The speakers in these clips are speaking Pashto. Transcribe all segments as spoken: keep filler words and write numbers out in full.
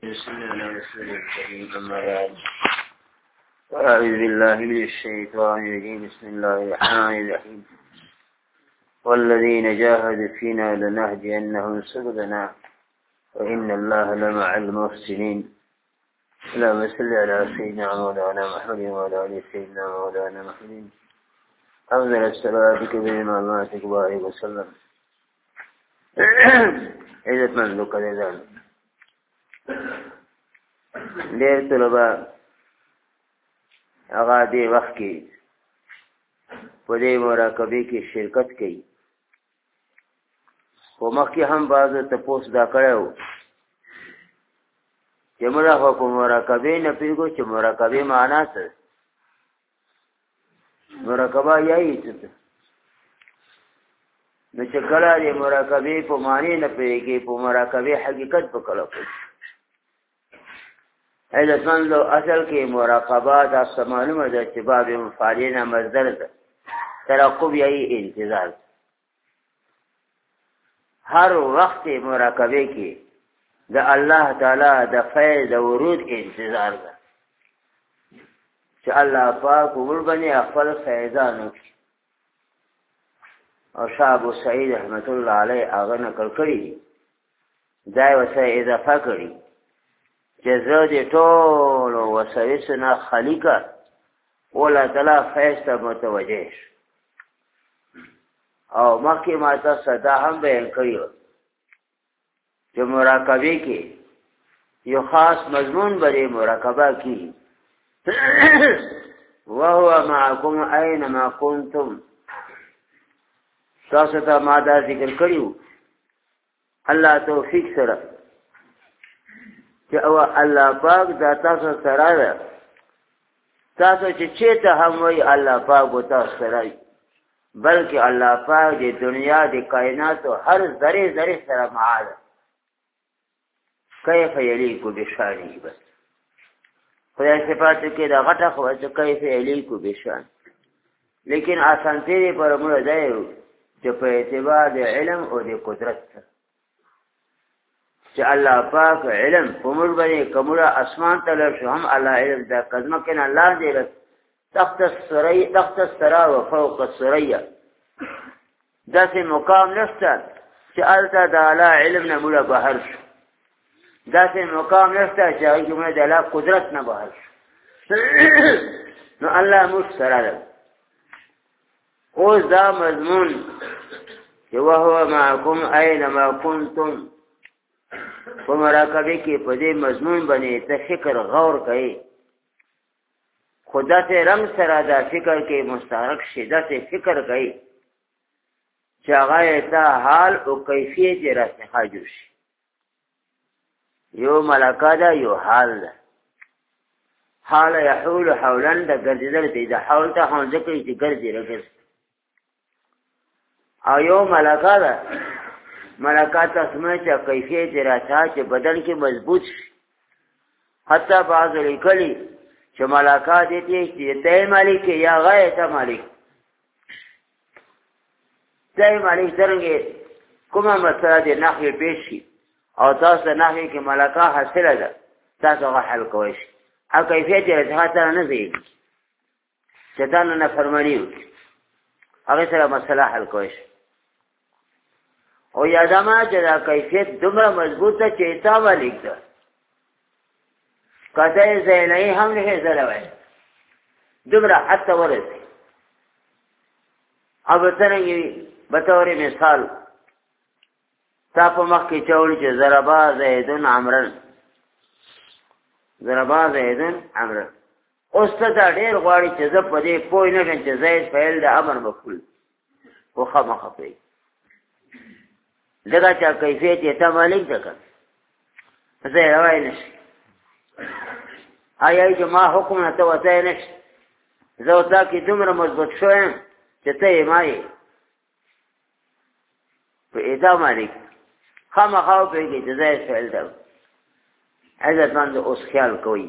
بسم الله على رسول الكريم أما بعد أعوذ بالله من الشيطان الرجيم بسم الله الرحمن الرحيم والذين جاهدوا فينا لنهدينهم سبلنا وإن الله لمع المحسنين اللهم صل على سيدنا مولانا محمد وعلى آل سيدنا مولانا محمد أفضل الصلاة كبيرنا الله تكبر وسلم عزت من لك ذلك ډېر طلبه هغه دې وخت کې په دې مراقبې کې شرکت کوي خو مخکې هم بعضو تپوس دا کړی و چې موږ خو په مراقبې نه پوهېږو چې مراقبې معنا څه مراقبه یایي څه ته نو چې کله د مراقبې په معنی نه پوهېږي په مراقبې حقیقت به کله پوهېږي عزتمند لو اصل کې مراقبه دا معلومه ده چې باب مفعولین مصدر ده ترقب یعنی انتظار هر وخت مراقبه کې د الله تعالی د فیض او ورود انتظار ده چې الله پاک ور باندې خپل فیضان وکړي او شاه ابو سعید رحمت الله علیه هغه نقل کړی دا وسه اضافه کړی جزا دې ټول وسوسنا خلیقه ولا تعالی فیض متوجه او مخکې ما تاسو دا هم بیان کړی چې مراقبه کې یو خاص مضمون بری مراقبه کې وهو معكم اينما كنتم تاسو ته ما دا ذکر کړیو الله توفیق سره چې او الله پاک دا تاسو سره ده تاسو چې چېته هم وي الله پاک و تاسو سره بلکې الله پاک د دنیا د کائناتو هر ذره ذره سره معاده کیف یلیک بشانه بس خدای صفاتو کې دا غټه خو چې کیف یلیک بشان لیکن آسانتي پر موږ دی چې په اعتبار د علم او د قدرت سره چې الله پاک علم کومر باندې کومره اسمان ته لشو هم الله علم دا قدمه کنا الله دې تحت السري تحت السرا وفوق السريا دا سه مقام نشته چې الته د الله علم نه مولا بهر شو دا سه مقام نشته چې هغه موږ د الله قدرت نه بهر شو نو الله مسترا اوس دا مضمون چې وهو معكم اينما كنتم په مراقبه کې په دې مضمون باندې ته فکر غور کوي خدا ته رنگ سره دا فکر کې مستحرک شدت فکر کوي چې هغه ته حال او کیفیت راځي حاضر شي یو ملکه دا یو حال ده حال يحول حولا د ګرځیدل دی د حول ته هم ځکه چې ګرځي راګرځي او یو ملکه ده ملکات اسمه چې کیفیت راځي چې بدن کې مضبوط شي حتی بعض لیکلي چې ملکات دې چې ته مالک یا غایته مالک ته مالک څنګه کومه مسله دې نحوی پیش شي او تاسو نحوی کې ملکه حاصله ده تاسو غو حل کوئ او کیفیت راځي نه دی چې دا نه فرمایي هغه سره مسله حل کوئ او یادما چې دا کیفیت دومره مضبوطه چې تا مالک ده کته زینای هم نه زلوي دومره حتی ورسي او څنګه به تورې مثال تاسو مخکې چول چې ضربا زیدن عمرن ضربا زیدن عمرن اوس ته دا ډېر غواړي چې زه په دې پوه نه شم چې زید فعل د امر مفعول خو خامخا کوي دغه چا کیفیت یې ته مالک ده که زه یې روای نشي آیا چې ما حکم نه ته وتی نشي زه او تا کې دومره مضبوط شویم چې ته یې ما یې په ادا مالک خامخا وپوهېږي چې زه یې فعل ده عزتمند اوس خیال کوي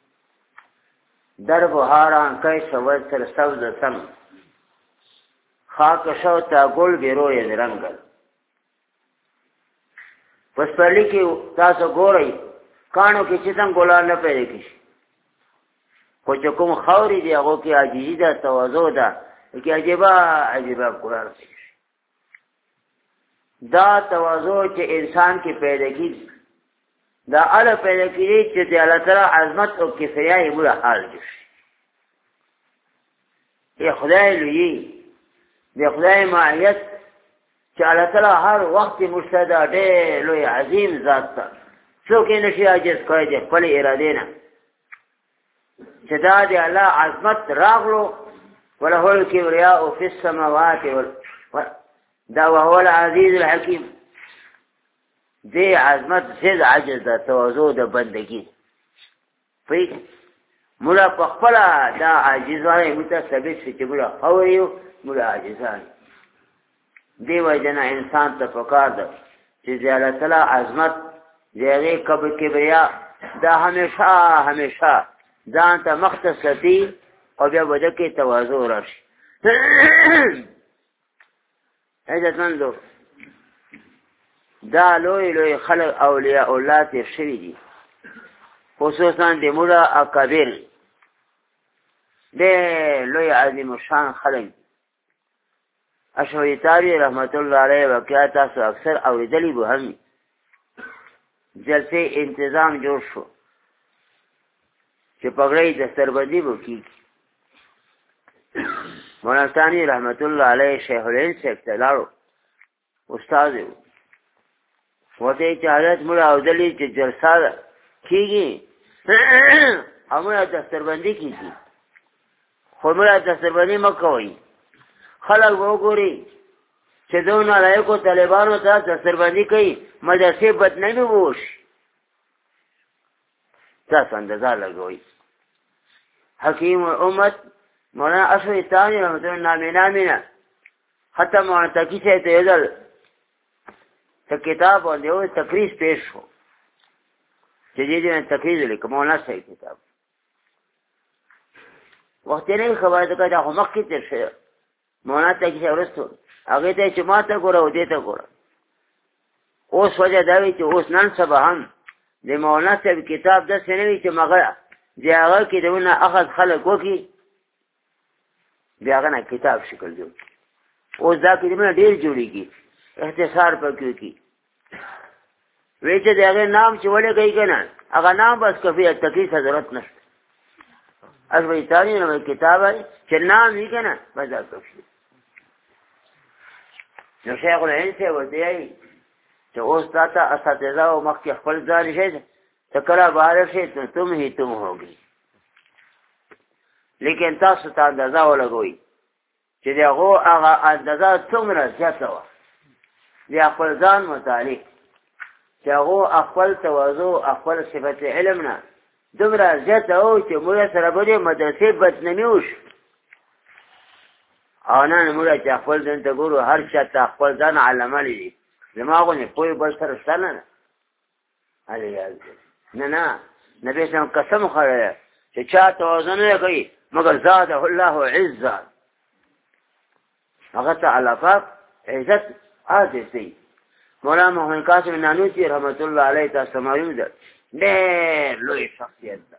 در بهاران کیس وزر سبز سم خاک شو تا گل بیروی رنگل پس پرلی کې تاسو ګورئ کانو کې چې څنګه ګلان نه پیدا کیږي خو چې کوم خاورې دی هغه کې عاجزي ده تواضع ده کې عجیبه عجیبه ګلان دا تواضع چې انسان کې پیدا کیږي دا اله پیدا کیږي چې د الله تعالی عظمت او کفایه یې بل حال دي ای خدای لوی د خدای معیت چې الله تعالی هر وخت مشتدا ډېر لوی عظیم ذات ته څوک یې نشي عاجز کوي د خپل اراده نه چې دا د الله عظمت راغلو وله الكبرياء في السماوات وال دا وهو العزيز الحكيم دې عظمت زید عجز ده تواضع د بندگی فیک مولا په خپل دا عاجزانه متثبت چې مولا خوریو مولا عاجزانه دی وجنه انسان ته پکار ده چې الله تعالی عظمت دغه کبر کبریا دا همیشه همیشه ځان ته مختصتی او بیا وجه کې تواضع راشي عزتمندو دا لوی لوی خلق اولیاء الله ته شوی دي خصوصا د مولا اکبر د لوی عظیم شان خلق اشعری تابعی رحمت الله علیه واقعات تاسو اکثر اوریدلی به هم جلسه انتظام جوړ شو چې پګړې د سربندي وکي مولانا ثانی رحمت الله علیه شیخ الهند سے اختلالو استاد وته چې حالت موږ اوځلې چې جلسه کیږي امره د سربندي کیږي خو موږ د سربندي مکوئ خلق وګوري چې دونه لایکو طالبانو ته د سربندي کوي مدرسې بدنامي ووش تاسو اندازه لګوئ حکیم امت مولانا اشرف ثانی رحمت الله نامه نامه حتی مولانا تقی سے ته یدل ته کتاب باندې او تقریر پیش شو چې دې دې تقریر لیکم مولانا صحیح کتاب وخت نه خبره ده دا هم مخکې تر شه مولانا تقی سے ورستو هغه ته چې ما ته ګوره او دې ته ګوره اوس وجه دا وی چې اوس نن سبا هم د مولانا صاحب کتاب د سنوي چې مغه دی هغه کې دونه اخذ خلق وکي بیا هغه کتاب شکل جوړ اوس دا کې دونه ډیر جوړیږي اختصار پکې کی وی چې دغه نام چې ولې کوي کنه هغه نام بس کفي تکي ضرورت نشته اصلي تاني نو کتاب چې نام یې کنه بس دا کفي نو شیخ الهند سے ورته چې اوس تاته اساتذه او مخکې خپل ځان شي ته کله بار شي ته تم هی تم ہوگی لیکن تاسو ته اندازه ولګوي چې دغه هغه اندازه څومره زیاته و د خپل ځان متعلق چې هغه خپل تواضع خپل صفت علم نه دومره زیاته او چې موږ سره به مدرسې بدنامي وش او نه موږ چې خپل ځان ته ګورو هر چا ته خپل ځان علامه لري دماغونه پوي بل سره ستنه نه علي نه نه نبی سم قسم خوري چې چا تواضع نه کوي مگر زاده الله عزا هغه ته علاقه عزت عادتي مولانا محمد قاسم نانوتي رحمت الله علیه تاسو معلوم ده ډېر لوی شخصیت ده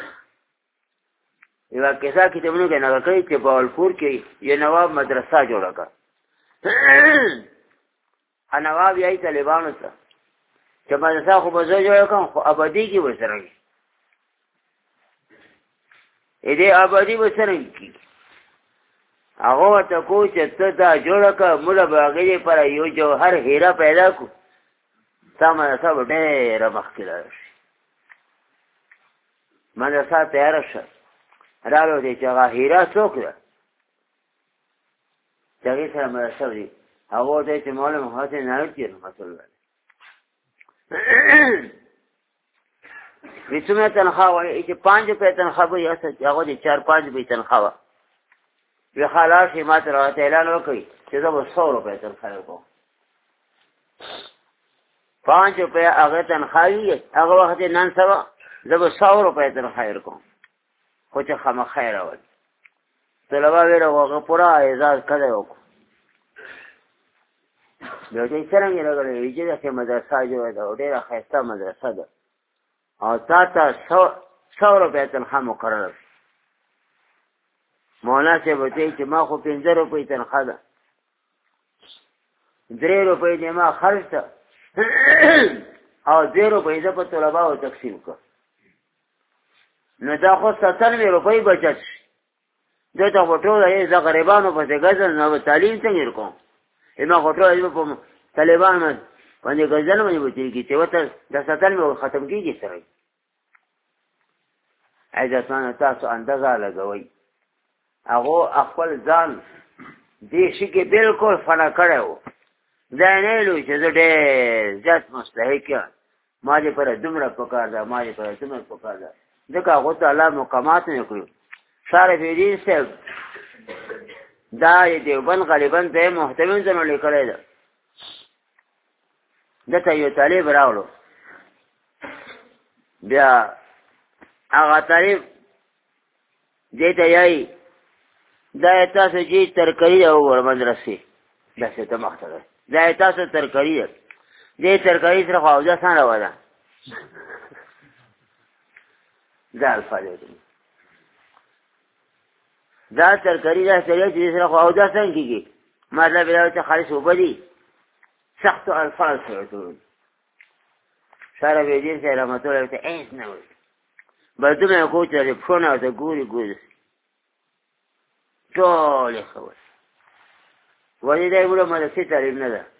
یو کیسه کتابونو کې نه کوي چې باولپور کې یو نواب مدرسه جوړه کړه نواب یې طالبانو ته چې مدرسه خو به زه جوړه کړم خو ابدي کې وسره دې ابدي وسره کی هغه ته کو چې ته دا جوړه کړه موږ به هغې پر یو جوهر هیره پیدا کړو تا مدرسه به ډېره مخکې لاړه شي مدرسه تیاره شه راغلو دی چې هغه هیره څوک ده چې هغې سره مدرسه وي هغه ته چې مولانا محمد نانوتي رحمت الله وی څومره تنخواه وایي چې پانچ روپۍ تنخواه به یې هغه د چار پانچ روپۍ تنخواه وه وی خلاص یې ما ته راته اعلان وکړي چې زه به سو روپۍ تنخواه کوم پانچ روپۍ هغه تنخواه وي هغه وخت یې نن سبا زه به سو روپۍ تنخواه کوم خو چې خامخا یې راولي طلبا ویله هغه پوره اعزاز کړی وکړو بیا چې څرنګه راغلی وي چې داسې مدرسه جوړه ده او ډېره ښایسته مدرسه ده او تا ته سو سو روپۍ تنخواه مقرره مولانا صاحب وتوی چې ما خو پنځه روپۍ تنخواه ده درې روپۍ دې ما خرج ته او دوې روپۍ زه په طلباو تقسیم کړه نو دا خو ستانوي روپۍ بچت شي دې ته خو ټوله زه غریبانو پسې ګرځم نو تعلیم څنګه کوم ما خو ټوله په طالبان باندې ګرځنه باندې وتېږي چې ورته د ستانوي ختم کېږي سره عزتمنو تاسو اندازه لګوئ هغه خپل ځان دې شي کې بالکل فنا کړی و دا نه ویلو چې زه ډېر زیات مستحق یم ما دې پر دومره پکار ده ما دې پر دومره پکار ده ځکه هغو ته الله مقامات نه کړو شارف الدین صاحب دا یې دیوبند غالبا ته یې محتمل ځنو لیکلی ده دته یو طالب راوړو بیا هغه طالب دې ته یایي دا تاسو چې ترکاري ده وګوره مدرسې داسې ته مخته ده دا تاسو ترکاري ده دې ترکاري سره خو اودس نه راوړه دا الفاظ دي دا ترکاري ده چې سره خو اودس نه کېږي مطلب دا چې خالص وبدي سخت الفاظ سره شارف الدین صاحب رحمت الله ته هیڅ نه وایي بدومه کو چې پښونه ته ګوري ګوري ټول یې خبر ولې دا یو مدرسې تعلیم نه ده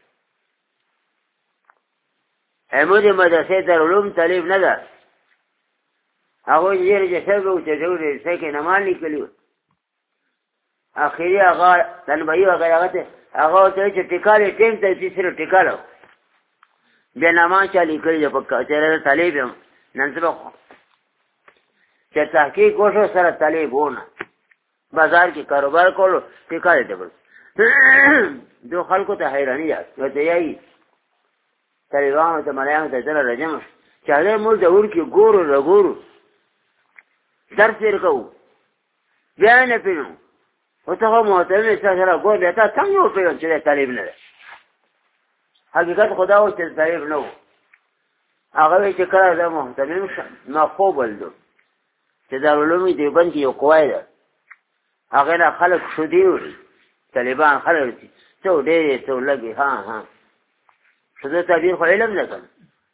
همو دې مدرسې دارالعلوم تعلیم نه ده هغوی ډېرې چې سبب و چې ډېرې څه کې نمال لیکلي وو اخري هغه تنبهي وغیره هغه ته هغه ورته وایي چې ټیکال یې ټیم ته چې صرف ټیکاله بیا نمان چا لیکلي ده په چې طالب یم نن سبا چې تحقیق وشو سره طالب ونه بازار کې کاروبار کولو ټیکا دې بل دو خلکو ته حیرانی ده نو ته یې طالبانو ته ملایانو ته سره رجم چې هغه موږ ضرور کې ګورو رګورو درس یې کوو بیا نه پینو او ته مو ته سره ګور بیا ته څنګه وپیږم چې طالب نه ده حقیقت خدا او چې طالب نه و هغه چې کړه دا محتمل نه خو بلدو چې دارالعلوم دیوبند کې یو قوای ده هغه نه خلک شودي وي طالبان خلک دي څو ډېرې څو لږې ها ها شودو تعبیر خو علم نه کوي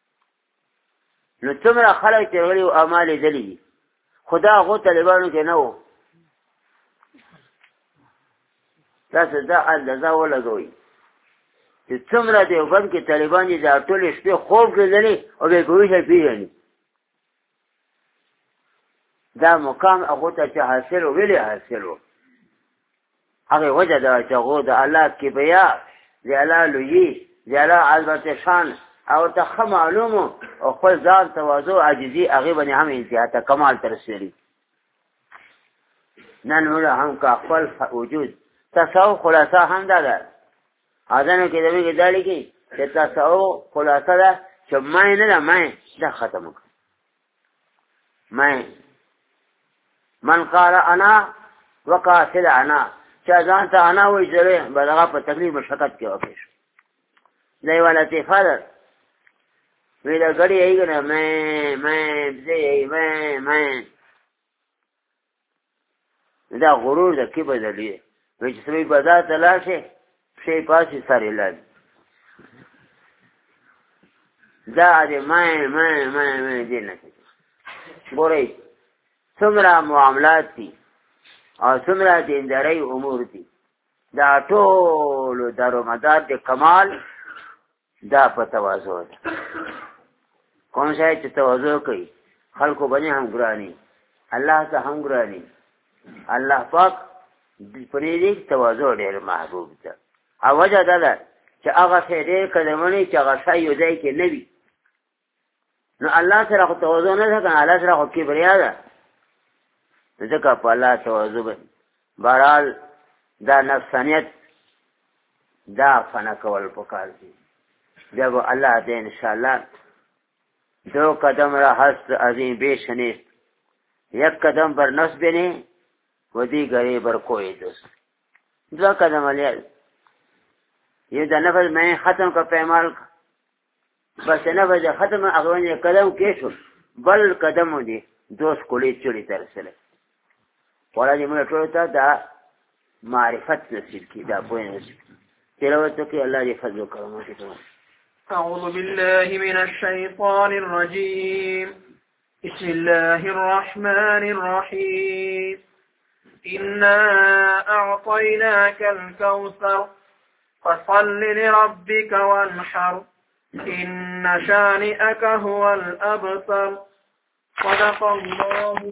نو څومره خلک چې غلي او اعمال یې دلي دي خدا هغو طالبانو کې نه و تاسو دا اندازه ولګوئ چې څومره دیوبند کې طالبان دي دا ټولې شپې خوب لیدلي او بې ګویشه پېژني دا مقام هغو ته چې حاصل و ولې حاصل و هغې وجه ده چې هغو د الله کبریا د الله لویي د الله عظمت شان او ته ښه معلوم او خپل ځان تواضع عاجزي هغې باندې هم انتها ته کمال ته رسېدلي نن موږ هم که خپل وجود تصوف خلاصه هم دا ده اذانو کې د موږ دا لیکي چې تصوف خلاصه ده چې مای نه ده مای دا ختم کړه مای من قال انا وقاتل انا چې ځان ته انا وایي زه به دغه په تکلیف مشقت کې واقع شو دا یوه لطیفه ده وی دا ګړی یې که نه مې مې زه یې مې مې دا غرور ده کبر ده لوی وایي چې سړی بازار ته لاړ شي پښې پاسې سر یې لاړ دا دې مې مې مې مې دې نه ګورئ څومره معاملات دي او څومره دیندارۍ امور دي دا ټولو دارومدار د کمال دا په تواضع ده کوم شی چې تواضع کوي خلکو باندې هم ګراني الله ته هم ګراني الله پاک پرې دې تواضع ډېر محبوب ده او وجه دا ده چې هغه شی ډېر کلمنې چې هغه شی یو ځای کې نه وي نو الله سره خو تواضع نه ده که الله سره خو کبریا ده ځکه په الله تواضع به بهرحال دا نفسانیت دا فنا کول پکار دي بیا به الله دې انشاءالله دو قدم را هست عظیم بیش نیست یک قدم بر نفس بینی و دیگری بر کوئی دوست دو قدم علیه یہ دا نفس میں ختم کا پیمال بس نفس ختم اغوانی قدم کیشو بل قدم دي دوس کولی چولی ترسله ولا دې موږ ټول ته دا معرفت نصیب کی دا پوهه نصیب تلاوت کوي الله دې فضل وکړي. أعوذ بالله من الشيطان الرجيم. بسم الله الرحمن الرحيم. إنا أعطيناك الكوثر فصل لربك وانحر إن شانئك هو الأبتر. صدق الله.